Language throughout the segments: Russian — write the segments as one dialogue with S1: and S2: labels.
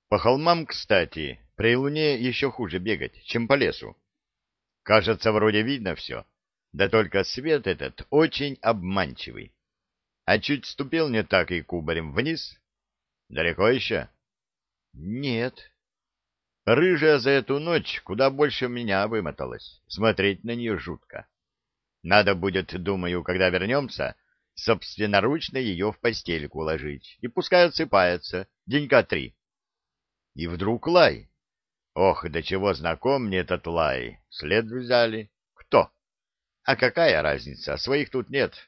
S1: По холмам, кстати, при луне еще хуже бегать, чем по лесу. Кажется, вроде видно все, да только свет этот очень обманчивый. А чуть ступил не так и кубарем вниз. Далеко еще? Нет. Рыжая за эту ночь куда больше меня вымоталась. Смотреть на нее жутко. Надо будет, думаю, когда вернемся, собственноручно ее в постельку уложить. И пускай отсыпается денька 3. И вдруг лай. Ох, до чего знаком мне этот лай. След взяли. Кто? А какая разница? Своих тут нет.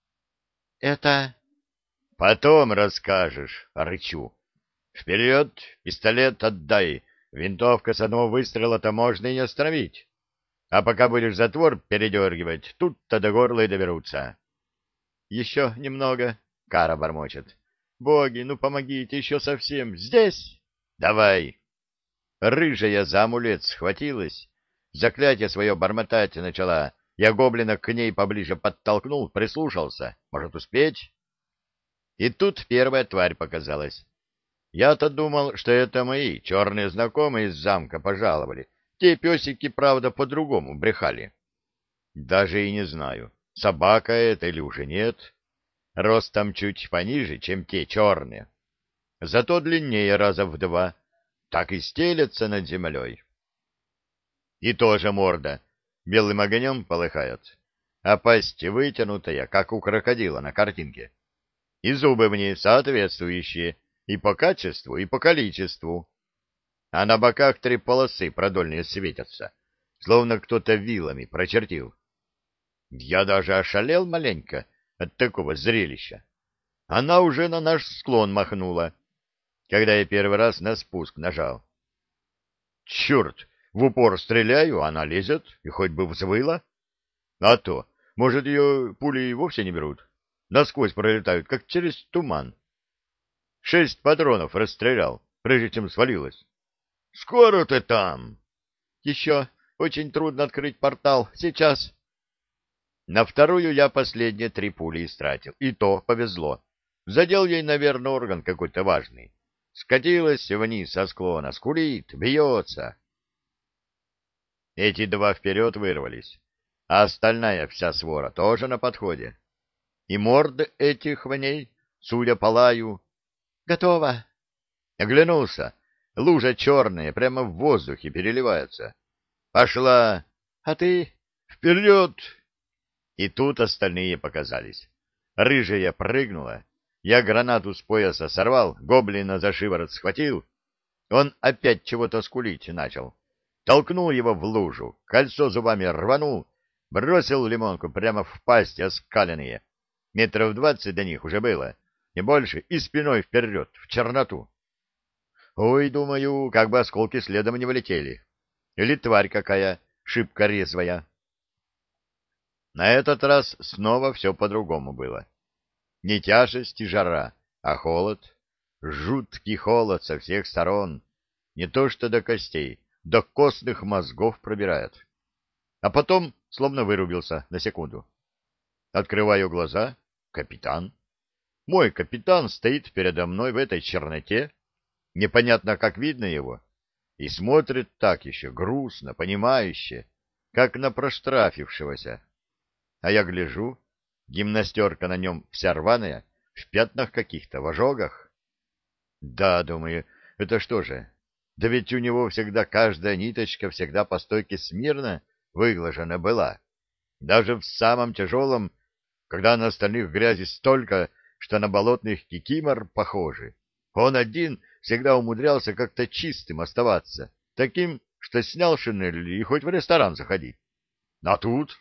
S2: Это...
S1: Потом расскажешь, рычу. Вперед, пистолет отдай. Винтовка с одного выстрела-то можно и не остановить. А пока будешь затвор передергивать, тут-то до горла и доберутся. Еще немного, Кара бормочет. Боги, ну помогите, еще совсем. Здесь? Давай. Рыжая за амулет схватилась, заклятие свое бормотать начала. Я гоблина к ней поближе подтолкнул, прислушался. Может, успеть? И тут первая тварь показалась. Я-то думал, что это мои черные знакомые из замка пожаловали. Те песики, правда, по-другому брехали. Даже и не знаю, собака это или уже нет. Ростом чуть пониже, чем те черные. Зато длиннее раза в 2. Так и стелется над землей. И тоже морда белым огнем полыхает, а пасть вытянутая, как у крокодила на картинке. И зубы в ней соответствующие и по качеству, и по количеству. А на боках 3 полосы продольные светятся, словно кто-то вилами прочертил. Я даже ошалел маленько от такого зрелища. Она уже на наш склон махнула, когда я первый раз на спуск нажал. Черт, в упор стреляю, она лезет, и хоть бы взвыла. А то, может, ее пули и вовсе не берут. Насквозь пролетают, как через туман. 6 патронов расстрелял, прежде чем свалилась. Скоро ты там? Еще очень трудно открыть портал. Сейчас. На вторую я последние 3 пули истратил. И то повезло. Задел ей, наверное, орган какой-то важный. Скатилась вниз со склона, скулит, бьется. Эти 2 вперед вырвались, а остальная вся свора тоже на подходе. И морды этих в ней, судя по лаю... Готово. Оглянулся. Лужа черная, прямо в воздухе переливается. Пошла. А ты? Вперед! И тут остальные показались. Рыжая прыгнула. Я гранату с пояса сорвал, гоблина за шиворот схватил. Он опять чего-то скулить начал. Толкнул его в лужу, кольцо зубами рванул, бросил лимонку прямо в пасть оскаленные. 20 до них уже было, не больше, и спиной вперед, в черноту. Ой, думаю, как бы осколки следом не вылетели. Или тварь какая, шибко резвая. На этот раз снова все по-другому было. Не тяжесть и жара, а холод. Жуткий холод со всех сторон. Не то что до костей, до костных мозгов пробирает. А потом словно вырубился на секунду. Открываю глаза. Капитан. Мой капитан стоит передо мной в этой черноте. Непонятно, как видно его. И смотрит так еще грустно, понимающе, как на проштрафившегося. А я гляжу, гимнастерка на нем вся рваная, в пятнах каких-то, в ожогах. Да, думаю, это что же? Да ведь у него всегда каждая ниточка всегда по стойке смирно выглажена была. Даже в самом тяжелом, когда на остальных грязи столько, что на болотных кикимор похожи. Он один всегда умудрялся как-то чистым оставаться, таким, что снял шинель и хоть в ресторан заходи. А тут...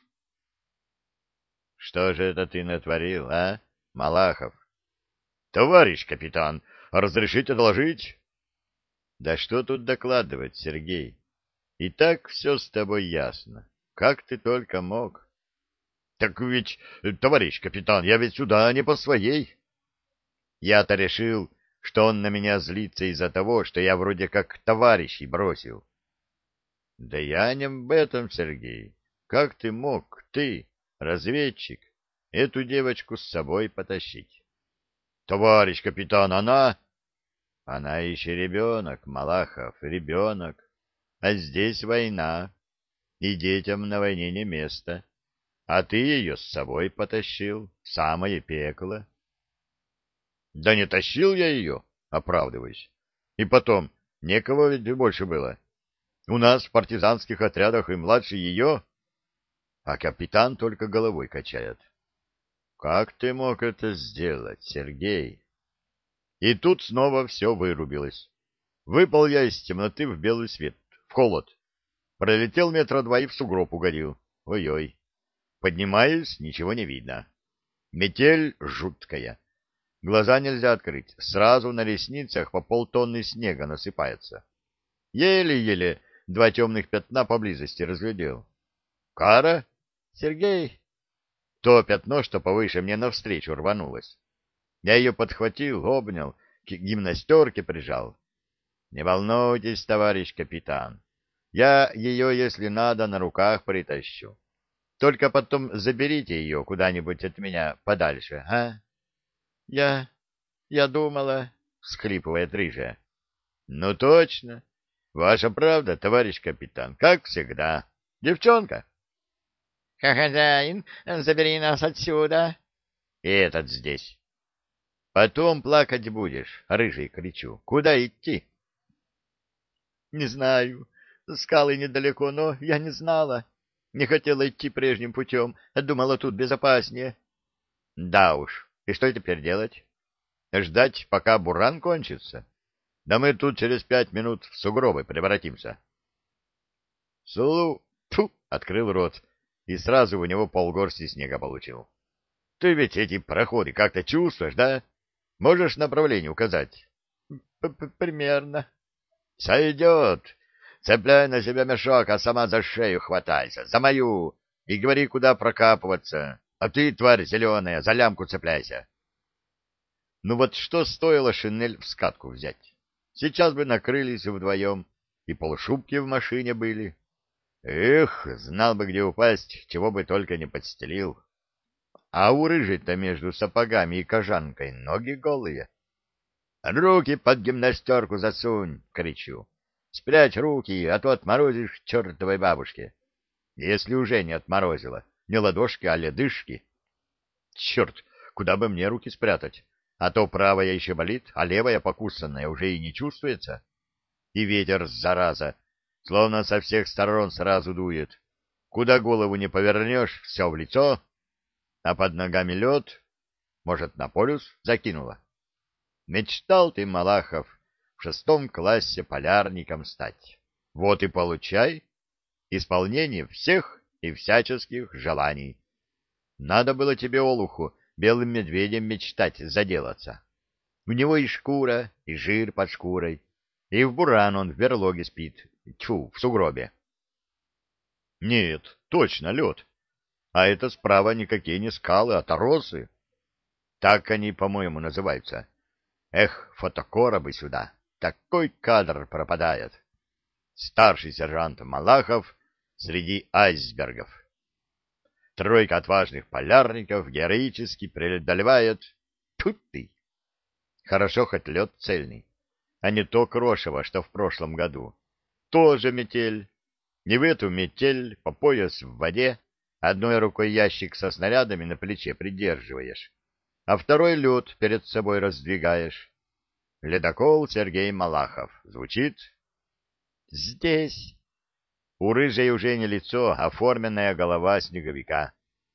S1: Что же это ты натворил, а, Малахов? Товарищ капитан, разрешите доложить? Да что тут докладывать, Сергей? И так все с тобой ясно. Как ты только мог? Так ведь, товарищ капитан, я ведь сюда не по своей. Я-то решил, что он на меня злится из-за того, что я вроде как товарищей бросил. Да я не об этом, Сергей. Как ты мог, ты, разведчик, эту девочку с собой потащить? Товарищ капитан, она... Она еще ребенок, Малахов, ребенок. А здесь война, и детям на войне не место. А ты ее с собой потащил в самое пекло. Да не тащил я ее, оправдываюсь. И потом, некого ведь больше было. У нас в партизанских отрядах и младше ее, а капитан только головой качает. Как ты мог это сделать, Сергей? И тут снова все вырубилось. Выпал я из темноты в белый свет, в холод. Пролетел метра два и в сугроб угодил. Ой-ой. Поднимаюсь, ничего не видно. Метель жуткая. Глаза нельзя открыть. Сразу на ресницах по полтонны снега насыпается. Еле-еле два темных пятна поблизости разглядел. Кара? Сергей? То пятно, что повыше, мне навстречу рванулось. Я ее подхватил, обнял, к гимнастерке прижал. Не волнуйтесь, товарищ капитан. Я ее, если надо, на руках притащу. Только потом заберите ее куда-нибудь от меня подальше, а? Я думала, — всхлипывает рыжая. Ну, точно. Ваша правда, товарищ капитан, как всегда. Девчонка. Хозяин, забери нас отсюда. И этот здесь. Потом плакать будешь, рыжий, кричу. Куда идти? Не знаю. Скалы недалеко, но я не знала. Не хотела идти прежним путем, думала, тут безопаснее. Да уж, и что теперь делать? Ждать, пока буран кончится? Да мы тут через 5 минут в сугробы превратимся. Фу, открыл рот, и сразу у него полгорсти снега получил. Ты ведь эти проходы как-то чувствуешь, да? Можешь направление указать? Примерно. Сойдет. Цепляй на себя мешок, а сама за шею хватайся, за мою, и говори, куда прокапываться. А ты, тварь зеленая, за лямку цепляйся. Ну вот что стоило шинель в скатку взять? Сейчас бы накрылись вдвоем, и полушубки в машине были. Эх, знал бы, где упасть, чего бы только не подстелил. А у рыжей-то между сапогами и кожанкой ноги голые. «Руки под гимнастерку засунь!» — кричу. «Спрячь руки, а то отморозишь чертовой бабушке. Если уже не отморозила, не ладошки, а ледышки. Черт, куда бы мне руки спрятать? А то правая еще болит, а левая покусанная уже и не чувствуется. И ветер, зараза, словно со всех сторон сразу дует. Куда голову не повернешь, все в лицо, а под ногами лед. Может, на полюс закинула? Мечтал ты, Малахов, в 6 классе полярником стать. Вот и получай исполнение всех и всяческих желаний. Надо было тебе, олуху, белым медведем мечтать заделаться. У него и шкура, и жир под шкурой, и в буран он в берлоге спит, тьфу, в сугробе. Нет, точно лед. А это справа никакие не скалы, а торосы. Так они, по-моему, называются. Эх, фотокоробы сюда. Такой кадр пропадает. Старший сержант Малахов среди айсбергов. Тройка отважных полярников героически преодолевает... Тут ты! Хорошо хоть лед цельный, а не то крошево, что в прошлом году. Тоже метель. Не в эту метель, по пояс в воде, одной рукой ящик со снарядами на плече придерживаешь, а второй лед перед собой раздвигаешь. Ледокол Сергей Малахов. Звучит? Здесь. У рыжей уже не лицо, а форменная голова снеговика.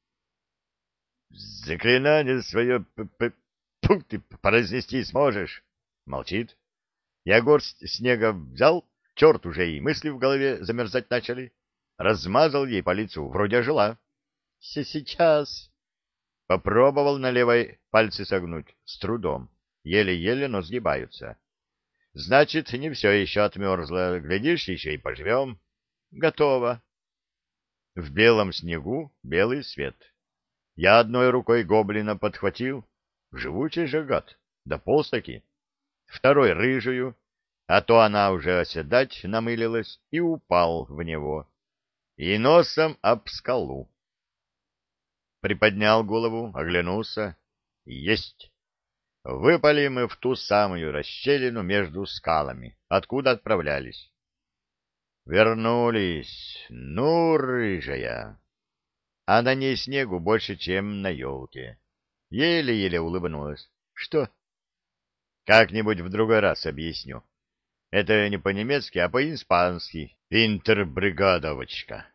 S1: Заклинание свое ты произнести сможешь? Молчит. Я горсть снега взял, черт уже и мысли в голове замерзать начали. Размазал ей по лицу, вроде жила. Сейчас. Попробовал на левой пальцы согнуть, с трудом. Еле-еле, но сгибаются. Значит, не все еще отмерзло. Глядишь, еще и поживем. Готово. В белом снегу белый свет. Я одной рукой гоблина подхватил. Живучий же гад, да полз-таки. Второй рыжую, а то она уже оседать намылилась, и упал в него. И носом об скалу. Приподнял голову, оглянулся. Есть. выпали мы в ту самую расщелину между скалами, откуда отправлялись. Вернулись, ну, рыжая, а на ней снегу больше, чем на елке. Еле-еле улыбнулась. Что? Как-нибудь в другой раз объясню. Это не по-немецки, а по-испански. Интербригадовочка.